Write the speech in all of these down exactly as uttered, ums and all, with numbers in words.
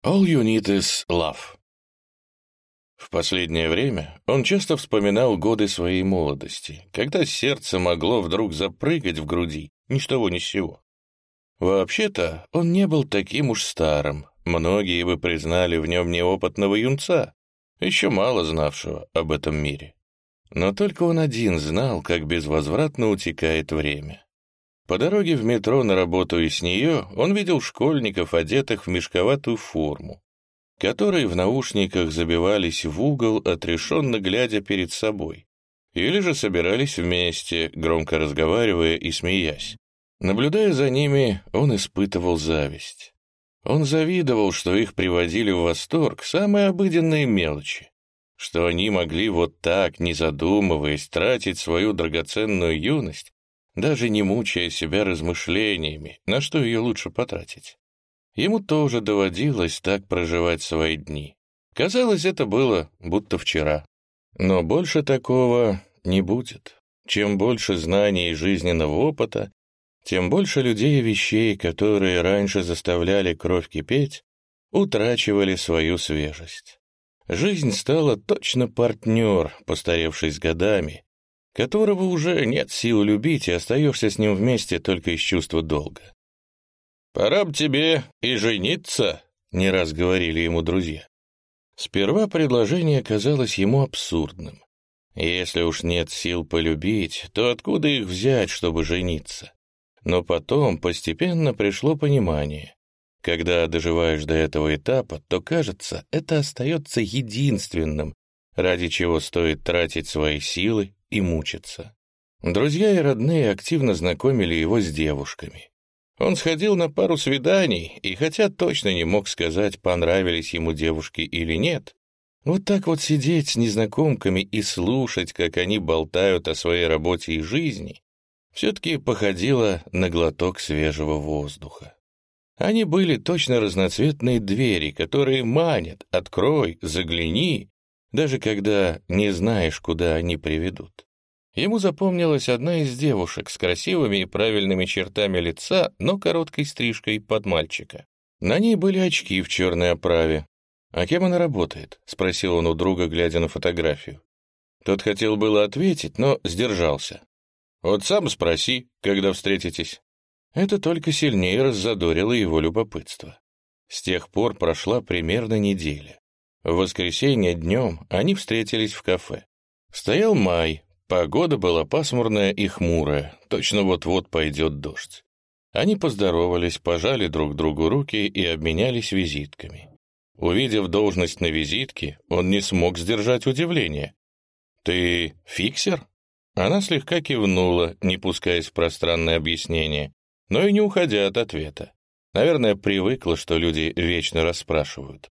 All you need is love. В последнее время он часто вспоминал годы своей молодости, когда сердце могло вдруг запрыгать в груди, ни с того ни с сего. Вообще-то он не был таким уж старым, многие бы признали в нем неопытного юнца, еще мало знавшего об этом мире. Но только он один знал, как безвозвратно утекает время. По дороге в метро на работу и с нее он видел школьников, одетых в мешковатую форму, которые в наушниках забивались в угол, отрешенно глядя перед собой, или же собирались вместе, громко разговаривая и смеясь. Наблюдая за ними, он испытывал зависть. Он завидовал, что их приводили в восторг самые обыденные мелочи, что они могли вот так, не задумываясь, тратить свою драгоценную юность, даже не мучая себя размышлениями, на что ее лучше потратить. Ему тоже доводилось так проживать свои дни. Казалось, это было будто вчера. Но больше такого не будет. Чем больше знаний и жизненного опыта, тем больше людей и вещей, которые раньше заставляли кровь кипеть, утрачивали свою свежесть. Жизнь стала точно партнер, постаревший с годами, которого уже нет сил любить, и остаешься с ним вместе только из чувства долга. «Пора б тебе и жениться», — не раз говорили ему друзья. Сперва предложение казалось ему абсурдным. Если уж нет сил полюбить, то откуда их взять, чтобы жениться? Но потом постепенно пришло понимание. Когда доживаешь до этого этапа, то, кажется, это остается единственным, ради чего стоит тратить свои силы и мучиться. Друзья и родные активно знакомили его с девушками. Он сходил на пару свиданий, и хотя точно не мог сказать, понравились ему девушки или нет, вот так вот сидеть с незнакомками и слушать, как они болтают о своей работе и жизни, все-таки походило на глоток свежего воздуха. Они были точно разноцветные двери, которые манят: открой, загляни, даже когда не знаешь, куда они приведут. Ему запомнилась одна из девушек с красивыми и правильными чертами лица, но короткой стрижкой под мальчика. На ней были очки в черной оправе. «А кем она работает?» — спросил он у друга, глядя на фотографию. Тот хотел было ответить, но сдержался. «Вот сам спроси, когда встретитесь». Это только сильнее раззадорило его любопытство. С тех пор прошла примерно неделя. В воскресенье днем они встретились в кафе. Стоял май. Погода была пасмурная и хмурая, точно вот-вот пойдет дождь. Они поздоровались, пожали друг другу руки и обменялись визитками. Увидев должность на визитке, он не смог сдержать удивление. «Ты фиксер?» Она слегка кивнула, не пускаясь в пространное объяснение, но и не уходя от ответа. Наверное, привыкла, что люди вечно расспрашивают.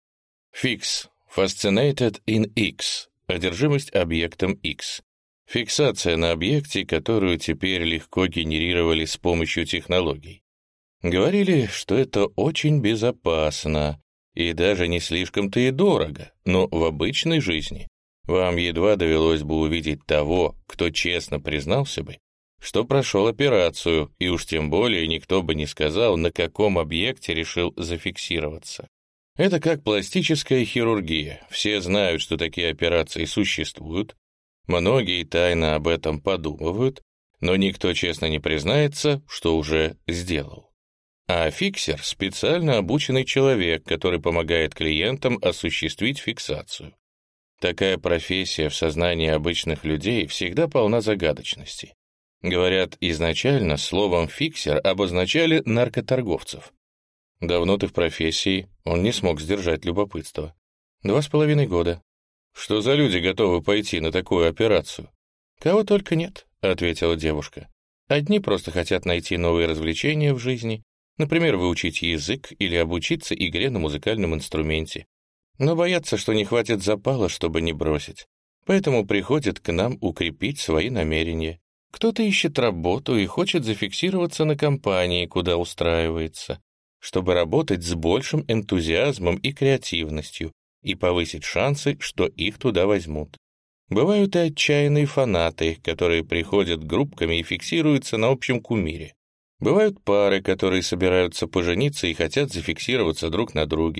Фикс. Fascinated in X. Одержимость объектом X. Фиксация на объекте, которую теперь легко генерировали с помощью технологий. Говорили, что это очень безопасно и даже не слишком-то и дорого, но в обычной жизни вам едва довелось бы увидеть того, кто честно признался бы, что прошел операцию, и уж тем более никто бы не сказал, на каком объекте решил зафиксироваться. Это как пластическая хирургия. Все знают, что такие операции существуют, многие тайно об этом подумывают, но никто честно не признается, что уже сделал. А фиксер — специально обученный человек, который помогает клиентам осуществить фиксацию. Такая профессия в сознании обычных людей всегда полна загадочности. Говорят, изначально словом «фиксер» обозначали наркоторговцев. «Давно ты в профессии?» Он не смог сдержать любопытство. «Два с половиной года». «Что за люди готовы пойти на такую операцию?» «Кого только нет», — ответила девушка. «Одни просто хотят найти новые развлечения в жизни, например, выучить язык или обучиться игре на музыкальном инструменте, но боятся, что не хватит запала, чтобы не бросить, поэтому приходят к нам укрепить свои намерения. Кто-то ищет работу и хочет зафиксироваться на компании, куда устраивается, чтобы работать с большим энтузиазмом и креативностью и повысить шансы, что их туда возьмут. Бывают и отчаянные фанаты, которые приходят группками и фиксируются на общем кумире. Бывают пары, которые собираются пожениться и хотят зафиксироваться друг на друге.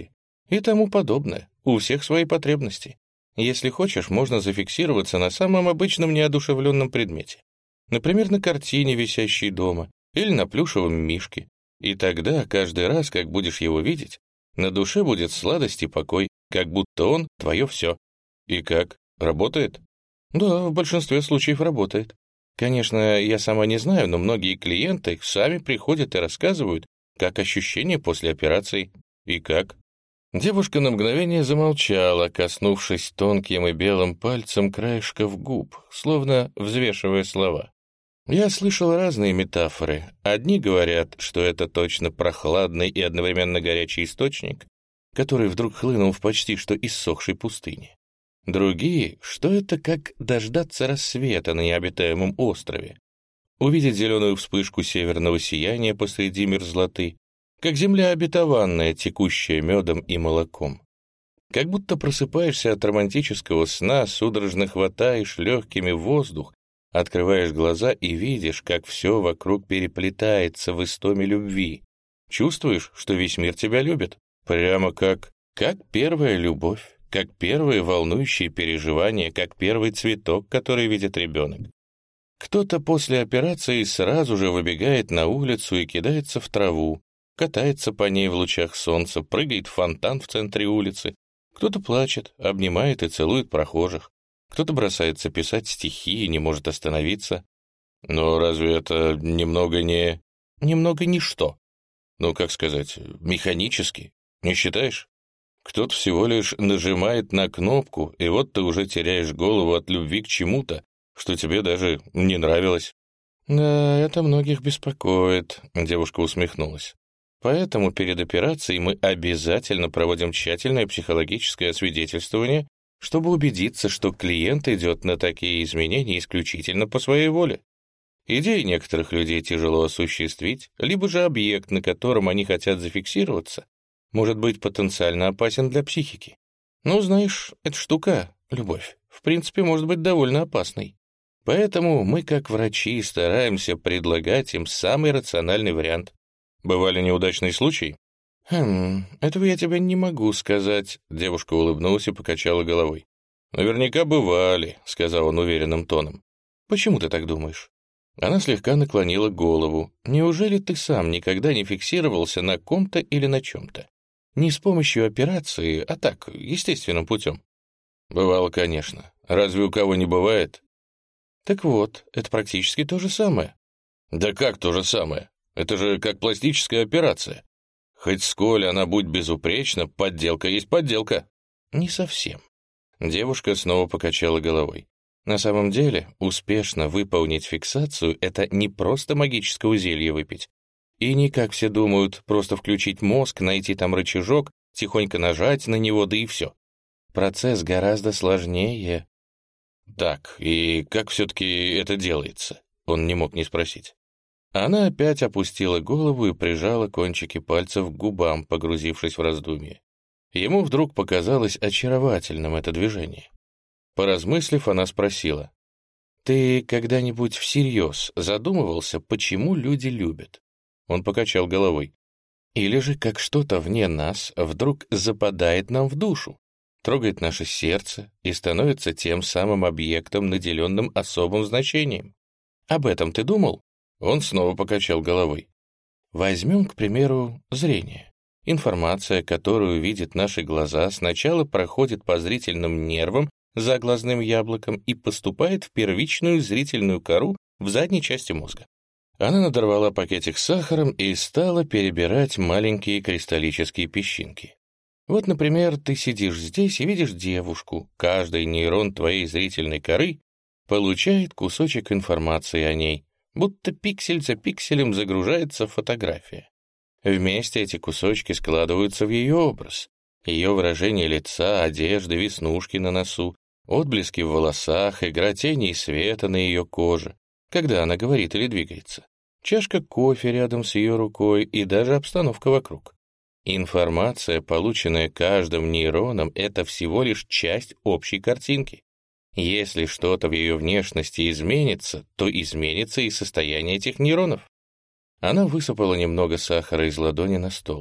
и тому подобное. У всех свои потребности. Если хочешь, можно зафиксироваться на самом обычном неодушевленном предмете. Например, на картине, висящей дома, или на плюшевом мишке. И тогда, каждый раз, как будешь его видеть, на душе будет сладость и покой, как будто он твое все. И как? Работает? Да, в большинстве случаев работает. Конечно, я сама не знаю, но многие клиенты сами приходят и рассказывают, как ощущения после операции. И как? Девушка на мгновение замолчала, коснувшись тонким и белым пальцем краешков губ, словно взвешивая слова. Я слышал разные метафоры. Одни говорят, что это точно прохладный и одновременно горячий источник, который вдруг хлынул в почти что иссохшей пустыне. Другие, что это как дождаться рассвета на необитаемом острове, увидеть зеленую вспышку северного сияния посреди мерзлоты, как земля обетованная, текущая медом и молоком. Как будто просыпаешься от романтического сна, судорожно хватаешь легкими воздух, открываешь глаза и видишь, как все вокруг переплетается в истоме любви. Чувствуешь, что весь мир тебя любит? Прямо как... как первая любовь, как первые волнующие переживания, как первый цветок, который видит ребенок. Кто-то после операции сразу же выбегает на улицу и кидается в траву, катается по ней в лучах солнца, прыгает в фонтан в центре улицы. Кто-то плачет, обнимает и целует прохожих. Кто-то бросается писать стихи и не может остановиться. Но разве это немного не... Немного не что? Ну, как сказать, механически? Не считаешь? Кто-то всего лишь нажимает на кнопку, и вот ты уже теряешь голову от любви к чему-то, что тебе даже не нравилось. Да, это многих беспокоит, девушка усмехнулась. Поэтому перед операцией мы обязательно проводим тщательное психологическое освидетельствование, чтобы убедиться, что клиент идет на такие изменения исключительно по своей воле. Идеи некоторых людей тяжело осуществить, либо же объект, на котором они хотят зафиксироваться, может быть потенциально опасен для психики. Ну, знаешь, эта штука, любовь, в принципе, может быть довольно опасной. Поэтому мы, как врачи, стараемся предлагать им самый рациональный вариант. Бывали неудачные случаи? Хм, этого я тебе не могу сказать. Девушка улыбнулась и покачала головой. Наверняка бывали, сказал он уверенным тоном. Почему ты так думаешь? Она слегка наклонила голову. Неужели ты сам никогда не фиксировался на ком-то или на чем-то? Не с помощью операции, а так, естественным путем. Бывало, конечно. Разве у кого не бывает? Так вот, это практически то же самое. Да как то же самое? Это же как пластическая операция. Хоть сколь она будь безупречна, подделка есть подделка. Не совсем. Девушка снова покачала головой. На самом деле, успешно выполнить фиксацию — это не просто магического зелья выпить. И не, как все думают, просто включить мозг, найти там рычажок, тихонько нажать на него, да и все. Процесс гораздо сложнее. Так, и как все-таки это делается? Он не мог не спросить. Она опять опустила голову и прижала кончики пальцев к губам, погрузившись в раздумье. Ему вдруг показалось очаровательным это движение. Поразмыслив, она спросила: «Ты когда-нибудь всерьез задумывался, почему люди любят?» Он покачал головой. «Или же как что-то вне нас вдруг западает нам в душу, трогает наше сердце и становится тем самым объектом, наделенным особым значением. Об этом ты думал?» Он снова покачал головой. «Возьмем, к примеру, зрение. Информация, которую видят наши глаза, сначала проходит по зрительным нервам за глазным яблоком и поступает в первичную зрительную кору в задней части мозга. Она надорвала пакетик с сахаром и стала перебирать маленькие кристаллические песчинки. Вот, например, ты сидишь здесь и видишь девушку. Каждый нейрон твоей зрительной коры получает кусочек информации о ней, будто пиксель за пикселем загружается фотография. Вместе эти кусочки складываются в ее образ. Ее выражение лица, одежды, веснушки на носу, отблески в волосах, игра тени и света на ее коже, когда она говорит или двигается, чашка кофе рядом с ее рукой и даже обстановка вокруг. Информация, полученная каждым нейроном, это всего лишь часть общей картинки. Если что-то в ее внешности изменится, то изменится и состояние этих нейронов. Она высыпала немного сахара из ладони на стол.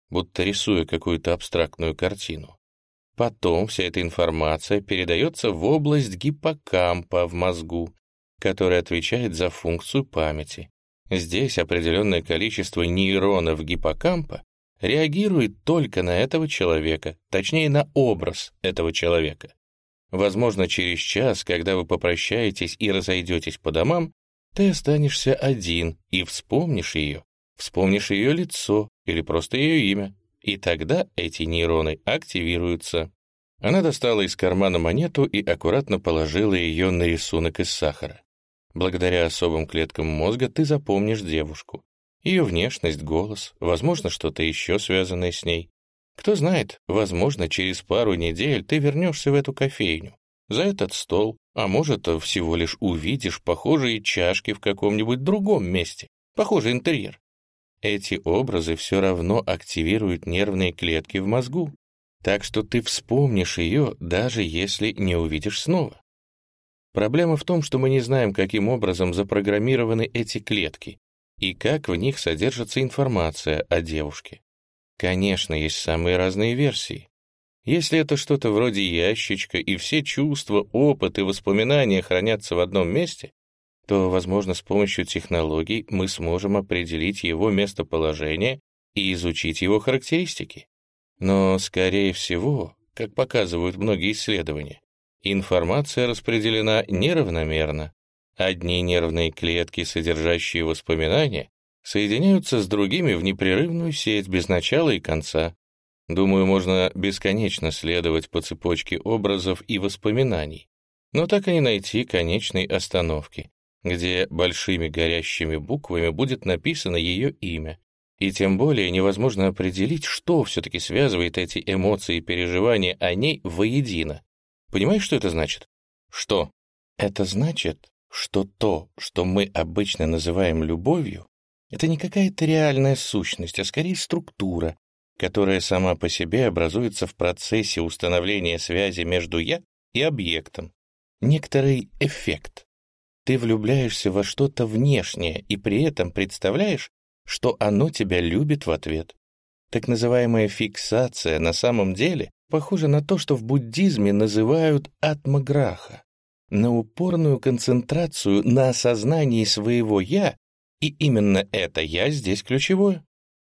будто рисуя какую-то абстрактную картину. Потом вся эта информация передается в область гиппокампа в мозгу, который отвечает за функцию памяти. Здесь определенное количество нейронов гиппокампа реагирует только на этого человека, точнее на образ этого человека. Возможно, через час, когда вы попрощаетесь и разойдетесь по домам, ты останешься один и вспомнишь ее, вспомнишь ее лицо или просто ее имя, и тогда эти нейроны активируются. Она достала из кармана монету и аккуратно положила ее на рисунок из сахара. Благодаря особым клеткам мозга ты запомнишь девушку. Ее внешность, голос, возможно, что-то еще связанное с ней. Кто знает, возможно, через пару недель ты вернешься в эту кофейню, за этот стол, а может, всего лишь увидишь похожие чашки в каком-нибудь другом месте, похожий интерьер. Эти образы все равно активируют нервные клетки в мозгу, так что ты вспомнишь ее, даже если не увидишь снова. Проблема в том, что мы не знаем, каким образом запрограммированы эти клетки и как в них содержится информация о девушке. Конечно, есть самые разные версии. Если это что-то вроде ящичка, и все чувства, опыт и воспоминания хранятся в одном месте, то, возможно, с помощью технологий мы сможем определить его местоположение и изучить его характеристики. Но, скорее всего, как показывают многие исследования, информация распределена неравномерно. Одни нервные клетки, содержащие воспоминания, соединяются с другими в непрерывную сеть без начала и конца. Думаю, можно бесконечно следовать по цепочке образов и воспоминаний, но так и не найти конечной остановки, где большими горящими буквами будет написано ее имя. И тем более невозможно определить, что все-таки связывает эти эмоции и переживания о ней воедино. Понимаешь, что это значит? Что? Это значит, что то, что мы обычно называем любовью, это не какая-то реальная сущность, а скорее структура, которая сама по себе образуется в процессе установления связи между «я» и объектом. Некоторый эффект. Ты влюбляешься во что-то внешнее и при этом представляешь, что оно тебя любит в ответ. Так называемая фиксация на самом деле похожа на то, что в буддизме называют атмаграха, на упорную концентрацию на осознании своего «я», и именно это «я» здесь ключевое.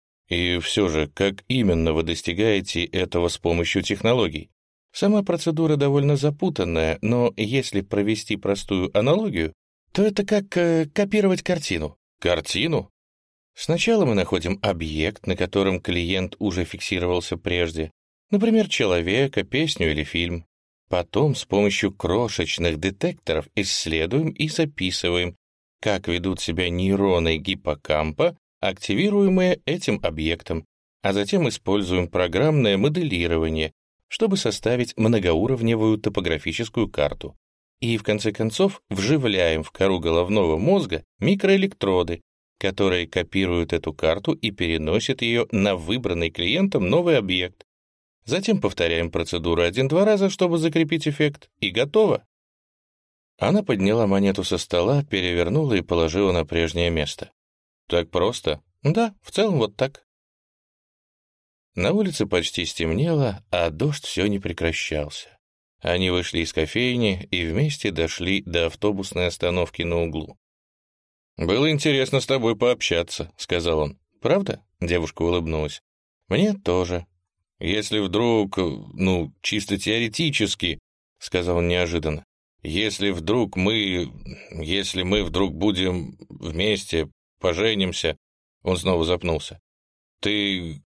И все же, как именно вы достигаете этого с помощью технологий? Сама процедура довольно запутанная, но если провести простую аналогию, то это как э, копировать картину. Картину? Сначала мы находим объект, на котором клиент уже фиксировался прежде, например, человека, песню или фильм. Потом с помощью крошечных детекторов исследуем и записываем, как ведут себя нейроны гиппокампа, активируемые этим объектом, а затем используем программное моделирование, чтобы составить многоуровневую топографическую карту. И в конце концов вживляем в кору головного мозга микроэлектроды, которые копируют эту карту и переносят ее на выбранный клиентом новый объект. Затем повторяем процедуру один-два раза, чтобы закрепить эффект, и готово. Она подняла монету со стола, перевернула и положила на прежнее место. Так просто? Да, в целом вот так. На улице почти стемнело, а дождь все не прекращался. Они вышли из кофейни и вместе дошли до автобусной остановки на углу. «Было интересно с тобой пообщаться», — сказал он. «Правда?» — девушка улыбнулась. «Мне тоже. Если вдруг, ну, чисто теоретически», — сказал он неожиданно, «если вдруг мы, если мы вдруг будем вместе, поженимся», он снова запнулся. «Ты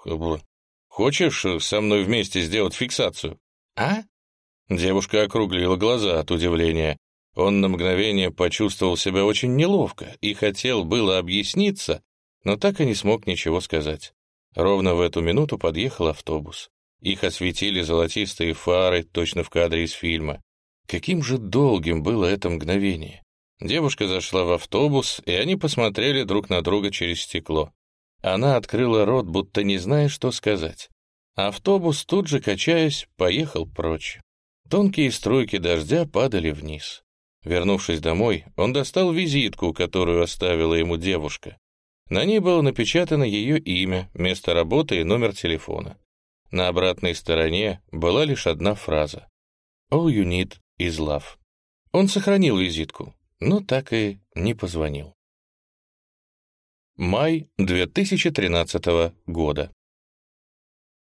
хочешь со мной вместе сделать фиксацию?» «А?» Девушка округлила глаза от удивления. Он на мгновение почувствовал себя очень неловко и хотел было объясниться, но так и не смог ничего сказать. Ровно в эту минуту подъехал автобус. Их осветили золотистые фары, точно в кадре из фильма. Каким же долгим было это мгновение. Девушка зашла в автобус, и они посмотрели друг на друга через стекло. Она открыла рот, будто не зная, что сказать. Автобус, тут же качаясь, поехал прочь. Тонкие струйки дождя падали вниз. Вернувшись домой, он достал визитку, которую оставила ему девушка. На ней было напечатано ее имя, место работы и номер телефона. На обратной стороне была лишь одна фраза: «All you need is love». Он сохранил визитку, но так и не позвонил. Май две тысячи тринадцатого года.